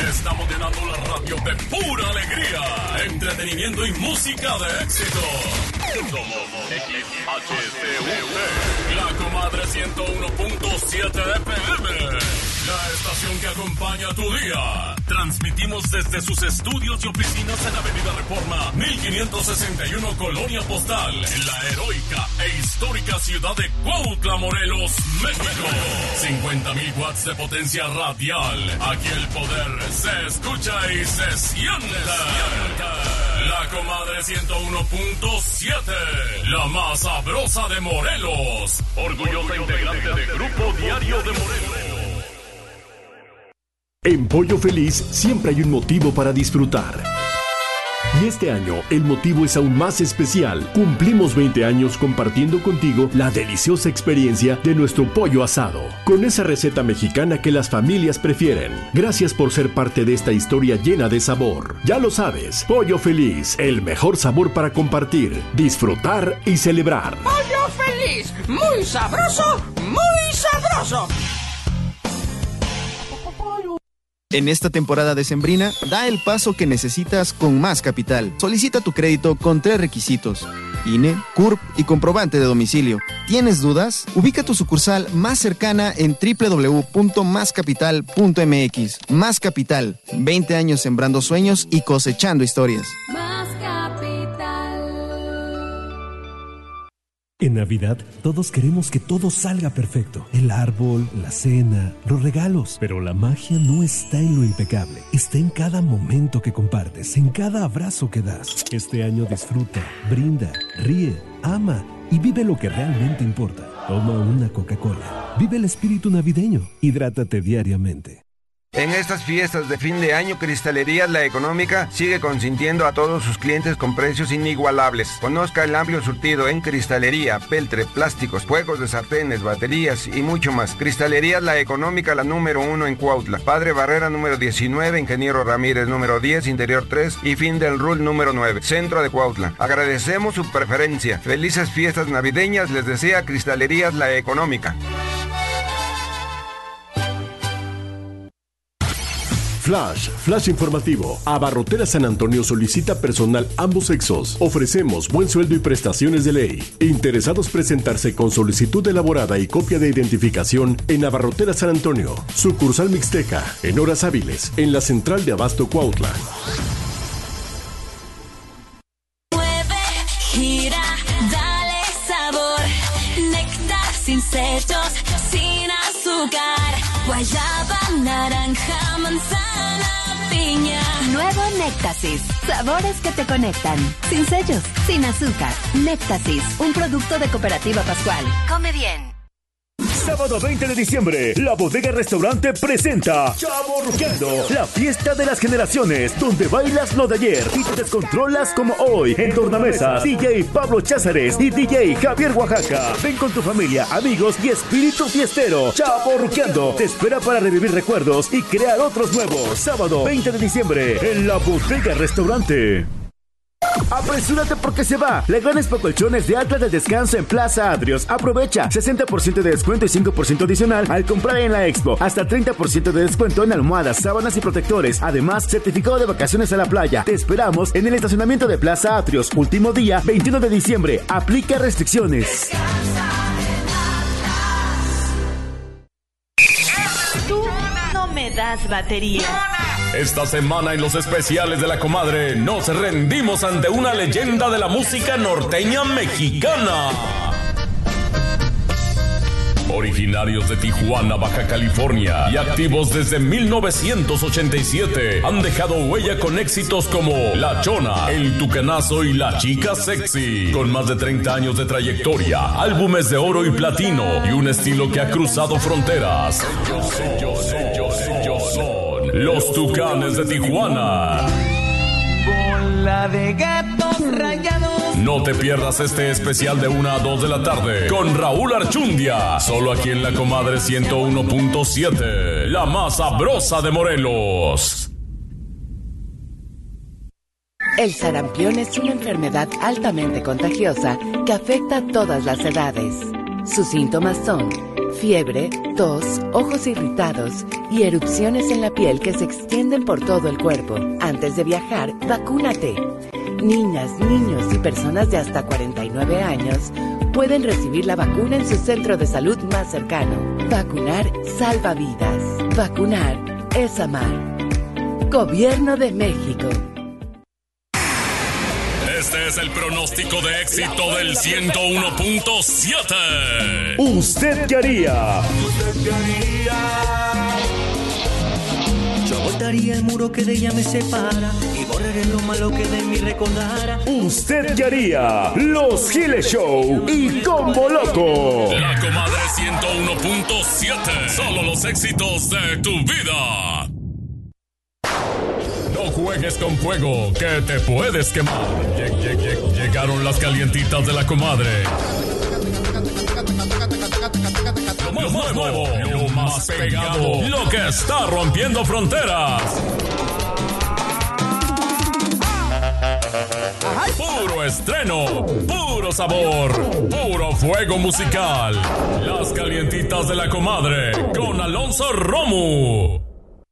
Estamos llenando la radio de pura alegría, entretenimiento y música de éxito. Somos XHCUT, la comadre 101.7 FM, la estación que acompaña tu día. Transmitimos desde sus estudios y oficinas en Avenida Reforma 1561, Colonia Postal, en la heroica e histórica ciudad de Cuautla, Morelos, México. 50,000 watts de potencia radial. Aquí el poder se escucha y se siente. La comadre 101.7, la más sabrosa de Morelos. Orgullosa integrante de Grupo Diario de Morelos. En Pollo Feliz siempre hay un motivo para disfrutar. Y este año el motivo es aún más especial. Cumplimos 20 años compartiendo contigo la deliciosa experiencia de nuestro pollo asado, con esa receta mexicana que las familias prefieren. Gracias por ser parte de esta historia llena de sabor. Ya lo sabes, Pollo Feliz, el mejor sabor para compartir, disfrutar y celebrar. ¡Pollo Feliz! ¡Muy sabroso! ¡Muy sabroso! En esta temporada decembrina, da el paso que necesitas con Más Capital. Solicita tu crédito con 3 requisitos: INE, CURP y comprobante de domicilio. ¿Tienes dudas? Ubica tu sucursal más cercana en www.mascapital.mx. Más Capital, 20 años sembrando sueños y cosechando historias. Más Capital. En Navidad, todos queremos que todo salga perfecto. El árbol, la cena, los regalos. Pero la magia no está en lo impecable. Está en cada momento que compartes, en cada abrazo que das. Este año disfruta, brinda, ríe, ama y vive lo que realmente importa. Toma una Coca-Cola. Vive el espíritu navideño. Hidrátate diariamente. En estas fiestas de fin de año, Cristalerías La Económica sigue consintiendo a todos sus clientes con precios inigualables. Conozca el amplio surtido en cristalería, peltre, plásticos, juegos de sartenes, baterías y mucho más. Cristalerías La Económica, la número 1 en Cuautla. Padre Barrera número 19, Ingeniero Ramírez número 10, Interior 3 y Fin del Rul número 9, Centro de Cuautla. Agradecemos su preferencia. Felices fiestas navideñas les desea Cristalerías La Económica. Flash informativo. Abarrotera San Antonio solicita personal ambos sexos. Ofrecemos buen sueldo y prestaciones de ley. Interesados presentarse con solicitud elaborada y copia de identificación en Abarrotera San Antonio. Sucursal Mixteca, en horas hábiles, en la central de Abasto Cuautla. Mueve, gira, dale sabor. Néctar sin sellos, sin azúcar. Guayaba, naranja, manzana, piña. Nuevo Néctasis. Sabores que te conectan. Sin sellos, sin azúcar. Néctasis, un producto de Cooperativa Pascual. Come bien. Sábado 20 de diciembre, La Bodega Restaurante presenta Chavorruqueando, la fiesta de las generaciones, donde bailas lo de ayer y te descontrolas como hoy. En tornamesas, DJ Pablo Cházares y DJ Javier Oaxaca. Ven con tu familia, amigos y espíritu fiestero. Chavorruqueando te espera para revivir recuerdos y crear otros nuevos. Sábado 20 de diciembre, en La Bodega Restaurante. Apresúrate porque se va. La gran Expo Colchones de Atlas del Descanso en Plaza Adrios. Aprovecha 60% de descuento y 5% adicional al comprar en la Expo. Hasta 30% de descuento en almohadas, sábanas y protectores. Además, certificado de vacaciones a la playa. Te esperamos en el estacionamiento de Plaza Atrios. Último día, 21 de diciembre. Aplica restricciones. Tú no me das batería. Esta semana en los especiales de la comadre nos rendimos ante una leyenda de la música norteña mexicana. Originarios de Tijuana, Baja California y activos desde 1987, han dejado huella con éxitos como La Chona, El Tucanazo y La Chica Sexy. Con más de 30 años de trayectoria, álbumes de oro y platino y un estilo que ha cruzado fronteras. Ellos son Los Tucanes de Tijuana. Bola de gatos rayados. No te pierdas este especial de 1 a 2 de la tarde con Raúl Archundia, solo aquí en la comadre 101.7, la más sabrosa de Morelos. El sarampión es una enfermedad altamente contagiosa que afecta a todas las edades. Sus síntomas son fiebre, tos, ojos irritados y erupciones en la piel que se extienden por todo el cuerpo. Antes de viajar, vacúnate. Niñas, niños y personas de hasta 49 años pueden recibir la vacuna en su centro de salud más cercano. Vacunar salva vidas. Vacunar es amar. Gobierno de México. Este es el pronóstico de éxito del 101.7. ¿Usted qué haría? Yo botaría el muro que de ella me separa y borraré lo malo que de mí recordara. ¿Usted qué haría? Los Giles Show y Combo Loco. La Comadre 101.7. Solo los éxitos de tu vida. No juegues con fuego, que te puedes quemar. Llegaron las calientitas de la Comadre. Lo más nuevo, lo más pegado, lo que está rompiendo fronteras. Puro estreno, puro sabor, puro fuego musical. Las calientitas de la Comadre con Alonso Romo.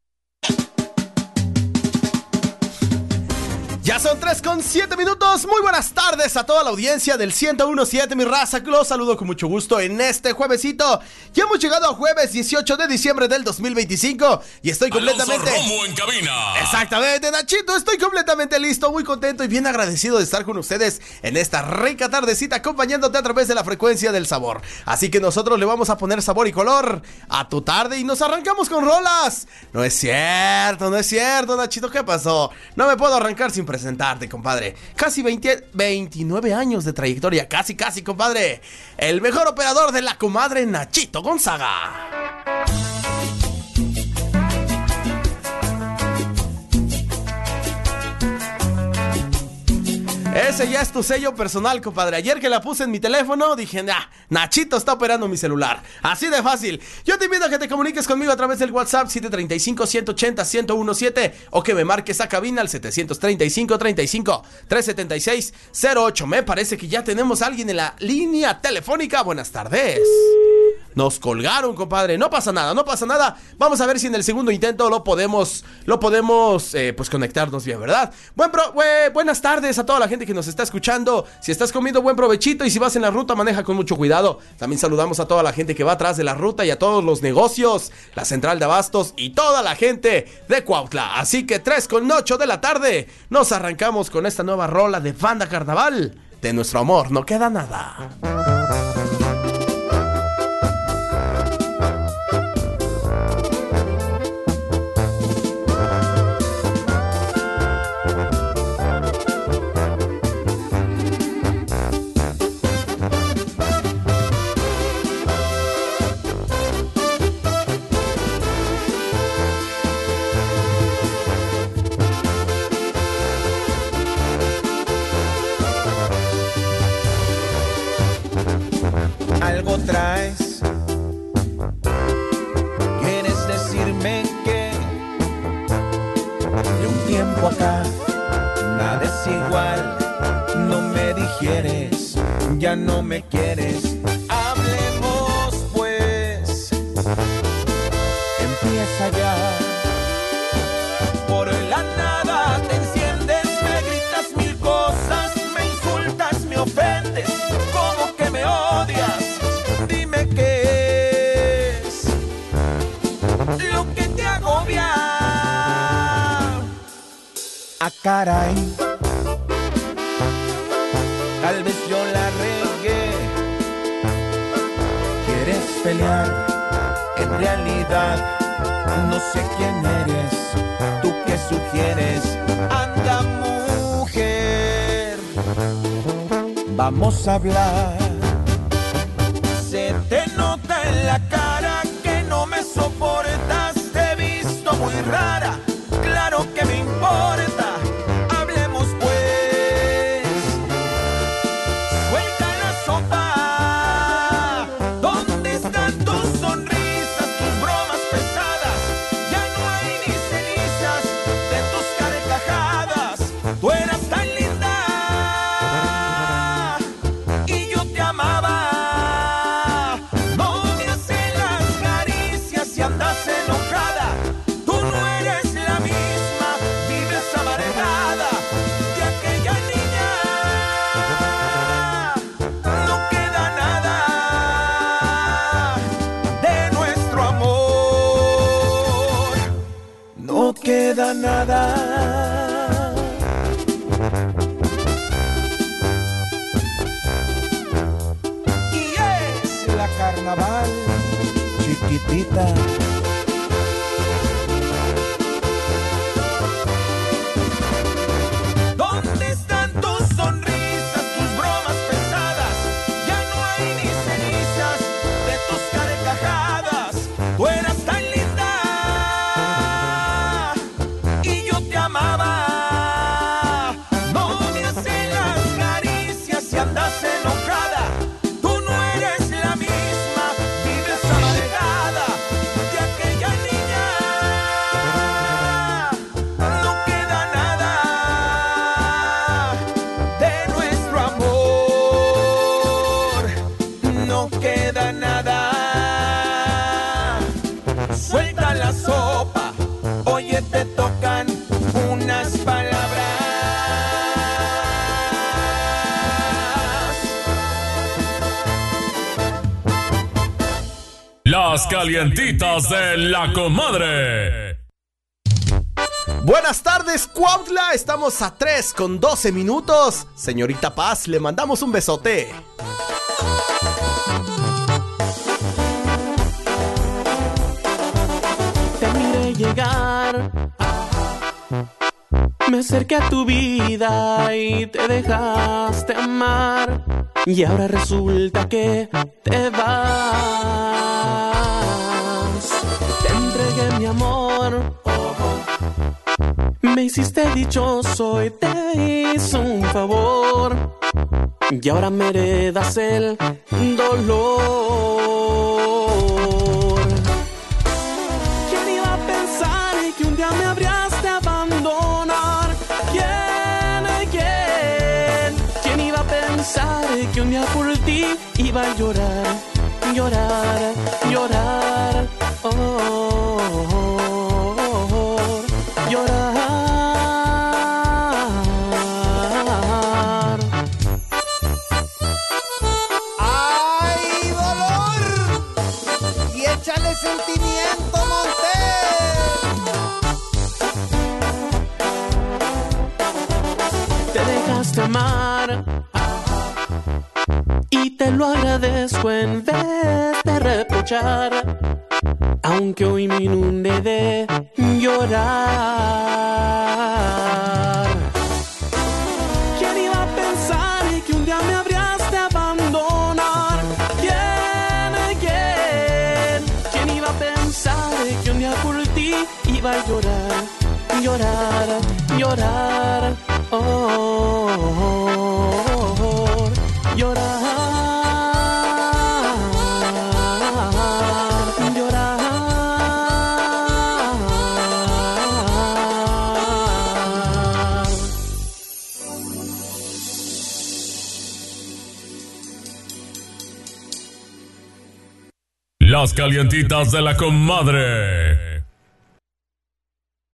Ya son 3:07 minutos. Muy buenas tardes a toda la audiencia del 101.7, mi raza. Los saludo con mucho gusto en este juevesito. Ya hemos llegado a jueves 18 de diciembre del 2025 y estoy completamente... Alonso Romo en cabina. Exactamente, Nachito. Estoy completamente listo, muy contento y bien agradecido de estar con ustedes en esta rica tardecita, acompañándote a través de la frecuencia del sabor. Así que nosotros le vamos a poner sabor y color a tu tarde y nos arrancamos con rolas. No es cierto, Nachito. ¿Qué pasó? No me puedo arrancar sin presentarte, compadre. Casi 29 años de trayectoria. Casi, compadre. El mejor operador de la Comadre, Nachito Gonzaga. Ese ya es tu sello personal, compadre. Ayer que la puse en mi teléfono, dije, Nachito está operando mi celular. Así de fácil. Yo te invito a que te comuniques conmigo a través del WhatsApp 735-180-1017 o que me marques a cabina al 735-376-08. Me parece que ya tenemos a alguien en la línea telefónica. Buenas tardes. Nos colgaron, compadre. No pasa nada. Vamos a ver si en el segundo intento lo podemos pues conectarnos bien, ¿verdad? Buenas tardes a toda la gente que nos está escuchando. Si estás comiendo, buen provechito, y si vas en la ruta, maneja con mucho cuidado. También saludamos a toda la gente que va atrás de la ruta y a todos los negocios, la central de abastos y toda la gente de Cuautla. Así que 3:08 de la tarde nos arrancamos con esta nueva rola de Banda Carnaval. De nuestro amor no queda nada. Algo traes, quieres decirme que de un tiempo acá nada es igual, no me digieres, ya no me quieres, hablemos pues, empieza ya, por la nada te enciendes, me gritas mil cosas, me insultas, me ofendes, como que me odias. Dime qué es lo que te agobia. Ah, caray, tal vez yo la regué. Quieres pelear, en realidad no sé quién eres. Tú que sugieres, anda mujer, vamos a hablar. Se te nota en la cara que no me soportas, te he visto muy rara, claro que me importa, hablemos pues, suelta la sopa, ¿dónde están tus sonrisas, tus bromas pesadas? Ya no hay ni cenizas de tus carcajadas, tú eras tan linda y yo te amaba. No me hace la no queda nada. Y es la carnaval chiquitita. ¿Dónde están tus sonrisas, tus bromas pesadas? Ya no hay ni cenizas de tus carcajadas. Tú eras tan linda y yo te amaba. No me haces las caricias si andas enojada. Tú no eres la misma, vives amargada de aquella niña. No queda nada de nuestro amor. No queda nada. Suelta la sopa, oye, te tocan unas palabras. Las calientitas de la comadre. Buenas tardes, Cuautla. Estamos a 3:12 minutos. Señorita Paz, le mandamos un besote. Te miré llegar, me acerqué a tu vida y te dejaste amar. Y ahora resulta que te vas. Te entregué mi amor, me hiciste dichoso y te hice un favor. Y ahora me heredas el dolor. ¿Quién iba a pensar que un día me habrías de abandonar? ¿Quién iba a pensar que un día por ti iba a llorar, llorar, llorar, oh, oh, oh, oh, llorar? ¡Ay, dolor! Y échale sentimiento, Te dejaste amar y te lo agradezco en vez de reprochar, aunque hoy me inunde de llorar. ¿Quién iba a pensar que un día me habrías de abandonar? ¿Quién iba a pensar que un día por ti iba a llorar, llorar, llorar, oh, oh, oh, oh, llorar, llorar. Las calientitas de la comadre.